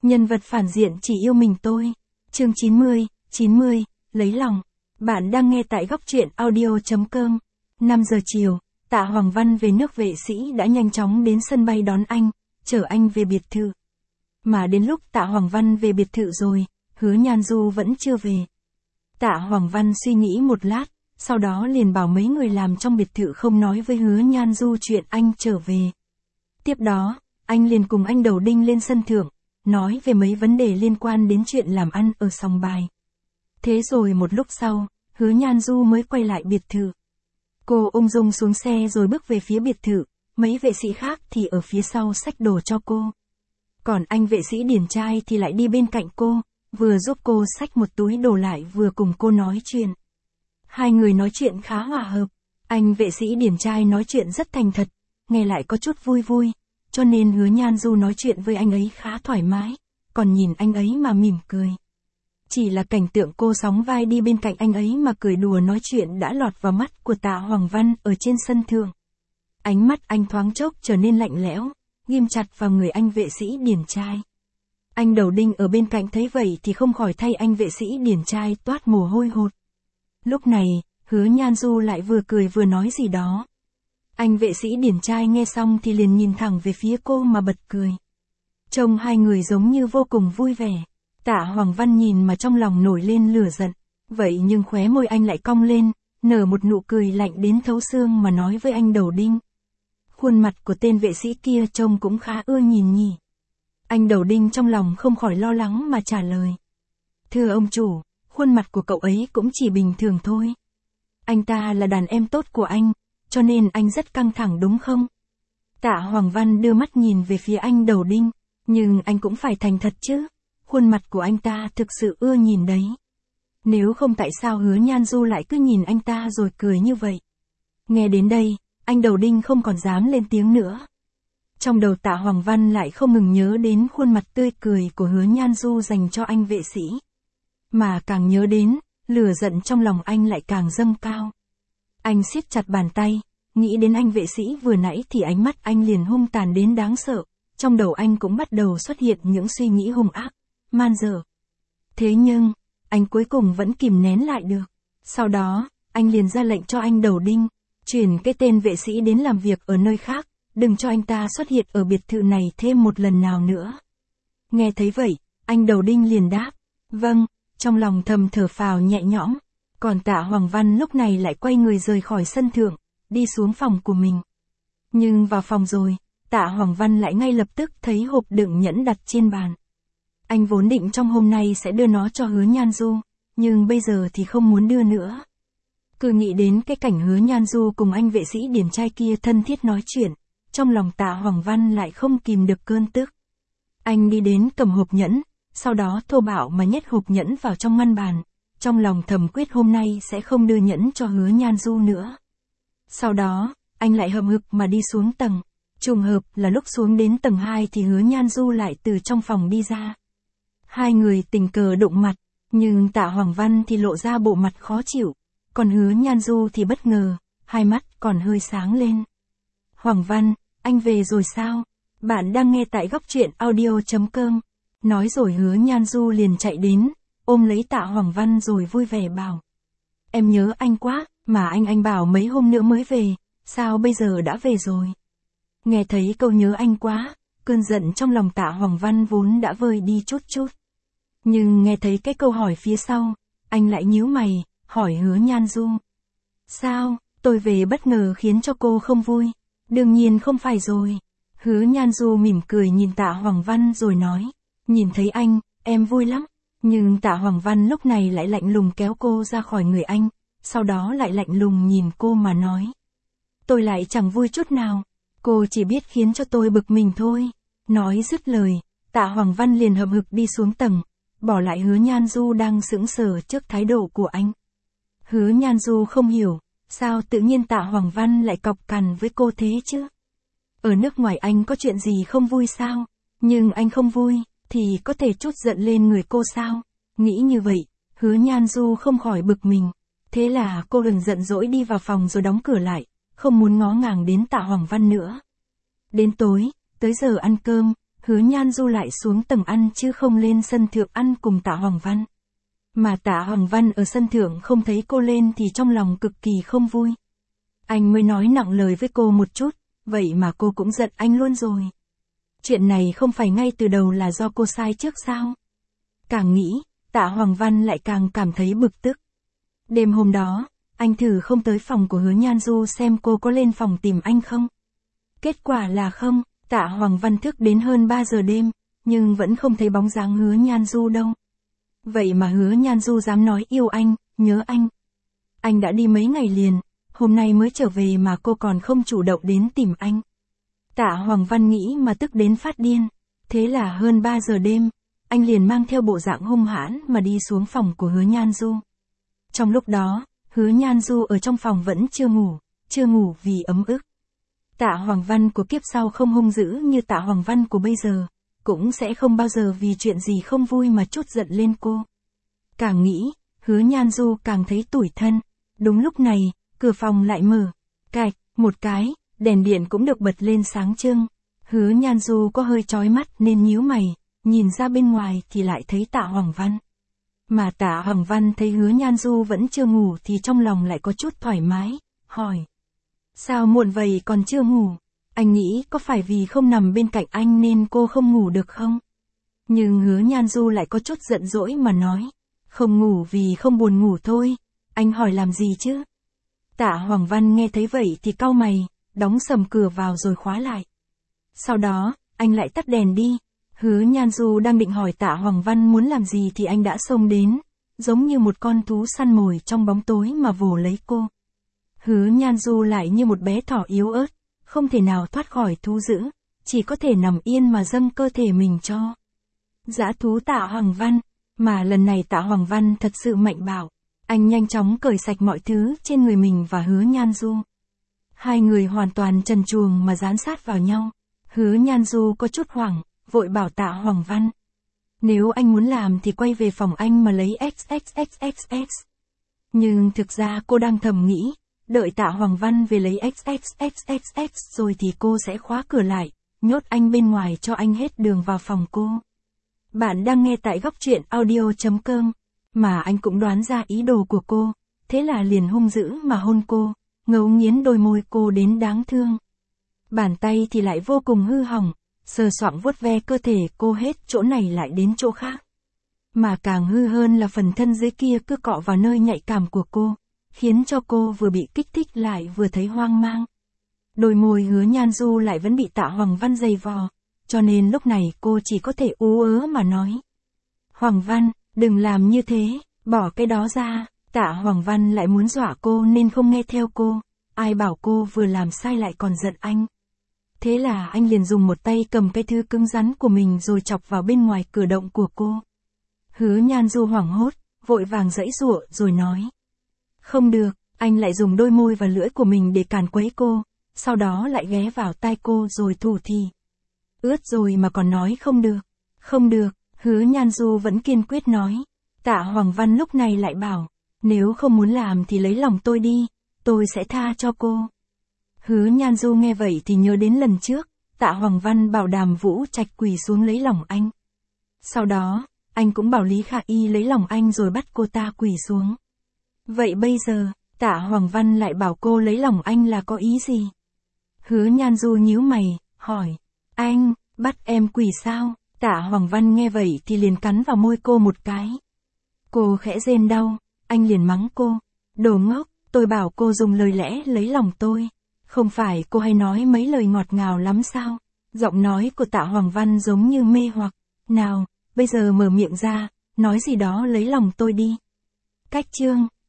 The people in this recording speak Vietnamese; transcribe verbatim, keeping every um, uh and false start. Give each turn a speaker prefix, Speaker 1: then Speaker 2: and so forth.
Speaker 1: Nhân vật phản diện chỉ yêu mình tôi. Chương chín mươi, chín mươi, lấy lòng. Bạn đang nghe tại góc truyện audio chấm com. năm giờ chiều, Tạ Hoàng Văn về nước vệ sĩ đã nhanh chóng đến sân bay đón anh, chở anh về biệt thự. Mà đến lúc Tạ Hoàng Văn về biệt thự rồi, Hứa Nhan Du vẫn chưa về. Tạ Hoàng Văn suy nghĩ một lát, sau đó liền bảo mấy người làm trong biệt thự không nói với Hứa Nhan Du chuyện anh trở về. Tiếp đó, anh liền cùng anh Đầu Đinh lên sân thượng, nói về mấy vấn đề liên quan đến chuyện làm ăn ở sòng bài. Thế rồi một lúc sau, Hứa Nhan Du mới quay lại biệt thự. Cô ung dung xuống xe rồi bước về phía biệt thự, mấy vệ sĩ khác thì ở phía sau xách đồ cho cô. Còn anh vệ sĩ điển trai thì lại đi bên cạnh cô, vừa giúp cô xách một túi đồ lại vừa cùng cô nói chuyện. Hai người nói chuyện khá hòa hợp, anh vệ sĩ điển trai nói chuyện rất thành thật, nghe lại có chút vui vui, cho nên Hứa Nhan Du nói chuyện với anh ấy khá thoải mái, còn nhìn anh ấy mà mỉm cười. Chỉ là cảnh tượng cô sóng vai đi bên cạnh anh ấy mà cười đùa nói chuyện đã lọt vào mắt của Tạ Hoàng Văn ở trên sân thượng. Ánh mắt anh thoáng chốc trở nên lạnh lẽo, ghim chặt vào người anh vệ sĩ điển trai. Anh Đầu Đinh ở bên cạnh thấy vậy thì không khỏi thay anh vệ sĩ điển trai toát mồ hôi hột. Lúc này, Hứa Nhan Du lại vừa cười vừa nói gì đó. Anh vệ sĩ điển trai nghe xong thì liền nhìn thẳng về phía cô mà bật cười. Trông hai người giống như vô cùng vui vẻ. Tạ Hoàng Văn nhìn mà trong lòng nổi lên lửa giận. Vậy nhưng khóe môi anh lại cong lên, nở một nụ cười lạnh đến thấu xương mà nói với anh Đầu Đinh. Khuôn mặt của tên vệ sĩ kia trông cũng khá ưa nhìn nhỉ. Anh Đầu Đinh trong lòng không khỏi lo lắng mà trả lời. Thưa ông chủ, khuôn mặt của cậu ấy cũng chỉ bình thường thôi. Anh ta là đàn em tốt của anh, cho nên anh rất căng thẳng đúng không? Tạ Hoàng Văn đưa mắt nhìn về phía anh Đầu Đinh, nhưng anh cũng phải thành thật chứ. Khuôn mặt của anh ta thực sự ưa nhìn đấy. Nếu không tại sao Hứa Nhan Du lại cứ nhìn anh ta rồi cười như vậy? Nghe đến đây, anh Đầu Đinh không còn dám lên tiếng nữa. Trong đầu Tạ Hoàng Văn lại không ngừng nhớ đến khuôn mặt tươi cười của Hứa Nhan Du dành cho anh vệ sĩ. Mà càng nhớ đến, lửa giận trong lòng anh lại càng dâng cao. Anh siết chặt bàn tay, nghĩ đến anh vệ sĩ vừa nãy thì ánh mắt anh liền hung tàn đến đáng sợ. Trong đầu anh cũng bắt đầu xuất hiện những suy nghĩ hung ác, man dợ. Thế nhưng, anh cuối cùng vẫn kìm nén lại được. Sau đó, anh liền ra lệnh cho anh Đầu Đinh, chuyển cái tên vệ sĩ đến làm việc ở nơi khác, đừng cho anh ta xuất hiện ở biệt thự này thêm một lần nào nữa. Nghe thấy vậy, anh Đầu Đinh liền đáp, vâng, trong lòng thầm thở phào nhẹ nhõm. Còn Tạ Hoàng Văn lúc này lại quay người rời khỏi sân thượng, đi xuống phòng của mình. Nhưng vào phòng rồi, Tạ Hoàng Văn lại ngay lập tức thấy hộp đựng nhẫn đặt trên bàn. Anh vốn định trong hôm nay sẽ đưa nó cho Hứa Nhan Du, nhưng bây giờ thì không muốn đưa nữa. Cứ nghĩ đến cái cảnh Hứa Nhan Du cùng anh vệ sĩ điển trai kia thân thiết nói chuyện, trong lòng Tạ Hoàng Văn lại không kìm được cơn tức. Anh đi đến cầm hộp nhẫn, sau đó thô bạo mà nhét hộp nhẫn vào trong ngăn bàn, trong lòng thầm quyết hôm nay sẽ không đưa nhẫn cho Hứa Nhan Du nữa. Sau đó, anh lại hậm hực mà đi xuống tầng. Trùng hợp là lúc xuống đến tầng hai thì Hứa Nhan Du lại từ trong phòng đi ra. Hai người tình cờ đụng mặt, nhưng Tạ Hoàng Văn thì lộ ra bộ mặt khó chịu, còn Hứa Nhan Du thì bất ngờ, hai mắt còn hơi sáng lên. Hoàng Văn, anh về rồi sao? Bạn đang nghe tại góc truyện audio chấm com. Nói rồi Hứa Nhan Du liền chạy đến, ôm lấy Tạ Hoàng Văn rồi vui vẻ bảo. Em nhớ anh quá, mà anh anh bảo mấy hôm nữa mới về, sao bây giờ đã về rồi? Nghe thấy câu nhớ anh quá, cơn giận trong lòng Tạ Hoàng Văn vốn đã vơi đi chút chút. Nhưng nghe thấy cái câu hỏi phía sau, anh lại nhíu mày, hỏi Hứa Nhan Du. Sao, tôi về bất ngờ khiến cho cô không vui? Đương nhiên không phải rồi. Hứa Nhan Du mỉm cười nhìn Tạ Hoàng Văn rồi nói. Nhìn thấy anh, em vui lắm. Nhưng Tạ Hoàng Văn lúc này lại lạnh lùng kéo cô ra khỏi người anh, sau đó lại lạnh lùng nhìn cô mà nói. Tôi lại chẳng vui chút nào. Cô chỉ biết khiến cho tôi bực mình thôi. Nói dứt lời, Tạ Hoàng Văn liền hậm hực đi xuống tầng, bỏ lại Hứa Nhan Du đang sững sờ trước thái độ của anh. Hứa Nhan Du không hiểu, sao tự nhiên Tạ Hoàng Văn lại cọc cằn với cô thế chứ? Ở nước ngoài anh có chuyện gì không vui sao? Nhưng anh không vui, thì có thể trút giận lên người cô sao? Nghĩ như vậy, Hứa Nhan Du không khỏi bực mình. Thế là cô hừng giận dỗi đi vào phòng rồi đóng cửa lại, không muốn ngó ngàng đến Tạ Hoàng Văn nữa. Đến tối, tới giờ ăn cơm, Hứa Nhan Du lại xuống tầng ăn chứ không lên sân thượng ăn cùng Tạ Hoàng Văn. Mà Tạ Hoàng Văn ở sân thượng không thấy cô lên thì trong lòng cực kỳ không vui. Anh mới nói nặng lời với cô một chút, vậy mà cô cũng giận anh luôn rồi. Chuyện này không phải ngay từ đầu là do cô sai trước sao? Càng nghĩ, Tạ Hoàng Văn lại càng cảm thấy bực tức. Đêm hôm đó, anh thử không tới phòng của Hứa Nhan Du xem cô có lên phòng tìm anh không. Kết quả là không, Tạ Hoàng Văn thức đến hơn ba giờ đêm, nhưng vẫn không thấy bóng dáng Hứa Nhan Du đâu. Vậy mà Hứa Nhan Du dám nói yêu anh, nhớ anh. Anh đã đi mấy ngày liền, hôm nay mới trở về mà cô còn không chủ động đến tìm anh. Tạ Hoàng Văn nghĩ mà tức đến phát điên. Thế là hơn ba giờ đêm, anh liền mang theo bộ dạng hung hãn mà đi xuống phòng của Hứa Nhan Du. Trong lúc đó, Hứa Nhan Du ở trong phòng vẫn chưa ngủ, chưa ngủ vì ấm ức. Tạ Hoàng Văn của kiếp sau không hung dữ như Tạ Hoàng Văn của bây giờ, cũng sẽ không bao giờ vì chuyện gì không vui mà trút giận lên cô. Càng nghĩ, Hứa Nhan Du càng thấy tủi thân. Đúng lúc này, cửa phòng lại mở, cạch, một cái, đèn điện cũng được bật lên sáng trưng. Hứa Nhan Du có hơi chói mắt nên nhíu mày, nhìn ra bên ngoài thì lại thấy Tạ Hoàng Văn. Mà Tạ Hoàng Văn thấy Hứa Nhan Du vẫn chưa ngủ thì trong lòng lại có chút thoải mái, hỏi. Sao muộn vậy còn chưa ngủ? Anh nghĩ có phải vì không nằm bên cạnh anh nên cô không ngủ được không? Nhưng Hứa Nhan Du lại có chút giận dỗi mà nói. Không ngủ vì không buồn ngủ thôi, anh hỏi làm gì chứ? Tạ Hoàng Văn nghe thấy vậy thì cau mày, đóng sầm cửa vào rồi khóa lại. Sau đó, anh lại tắt đèn đi. Hứa Nhan Du đang định hỏi Tạ Hoàng Văn muốn làm gì thì anh đã xông đến, giống như một con thú săn mồi trong bóng tối mà vồ lấy cô. Hứa Nhan Du lại như một bé thỏ yếu ớt, không thể nào thoát khỏi thú dữ, chỉ có thể nằm yên mà dâng cơ thể mình cho dã thú Tạ Hoàng Văn. Mà lần này Tạ Hoàng Văn thật sự mạnh bạo, anh nhanh chóng cởi sạch mọi thứ trên người mình và Hứa Nhan Du. Hai người hoàn toàn trần truồng mà dán sát vào nhau. Hứa Nhan Du có chút hoảng, vội bảo Tạ Hoàng Văn. Nếu anh muốn làm thì quay về phòng anh mà lấy ích ích ích ích ích. Nhưng thực ra cô đang thầm nghĩ, đợi Tạ Hoàng Văn về lấy ích ích ích ích ích rồi thì cô sẽ khóa cửa lại, nhốt anh bên ngoài cho anh hết đường vào phòng cô. Bạn đang nghe tại góc truyện audio chấm com, mà anh cũng đoán ra ý đồ của cô, thế là liền hung dữ mà hôn cô, ngấu nghiến đôi môi cô đến đáng thương. Bàn tay thì lại vô cùng hư hỏng, sờ soạng vuốt ve cơ thể cô hết chỗ này lại đến chỗ khác. Mà càng hư hơn là phần thân dưới kia cứ cọ vào nơi nhạy cảm của cô, khiến cho cô vừa bị kích thích lại vừa thấy hoang mang. Đôi môi Hứa Nhan Du lại vẫn bị Tạ Hoàng Văn giày vò, cho nên lúc này cô chỉ có thể ú ớ mà nói. Hoàng Văn, đừng làm như thế, bỏ cái đó ra. Tạ Hoàng Văn lại muốn dọa cô nên không nghe theo cô, ai bảo cô vừa làm sai lại còn giận anh. Thế là anh liền dùng một tay cầm cái thứ cứng rắn của mình rồi chọc vào bên ngoài cửa động của cô. Hứa Nhan Du hoảng hốt, vội vàng giãy giụa rồi nói. Không được, anh lại dùng đôi môi và lưỡi của mình để càn quấy cô, sau đó lại ghé vào tai cô rồi thủ thỉ. Ướt rồi mà còn nói không được, không được, Hứa Nhan Du vẫn kiên quyết nói. Tạ Hoàng Văn lúc này lại bảo, nếu không muốn làm thì lấy lòng tôi đi, tôi sẽ tha cho cô. Hứa Nhan Du nghe vậy thì nhớ đến lần trước, Tạ Hoàng Văn bảo Đàm Vũ Trạch quỳ xuống lấy lòng anh. Sau đó, anh cũng bảo Lý Khả Y lấy lòng anh rồi bắt cô ta quỳ xuống. Vậy bây giờ, Tạ Hoàng Văn lại bảo cô lấy lòng anh là có ý gì? Hứa Nhan Du nhíu mày, hỏi, anh, bắt em quỳ sao? Tạ Hoàng Văn nghe vậy thì liền cắn vào môi cô một cái. Cô khẽ rên đau, anh liền mắng cô, đồ ngốc, tôi bảo cô dùng lời lẽ lấy lòng tôi. Không phải cô hay nói mấy lời ngọt ngào lắm sao? Giọng nói của Tạ Hoàng Văn giống như mê hoặc. Nào, bây giờ mở miệng ra, nói gì đó lấy lòng tôi đi. Cách chương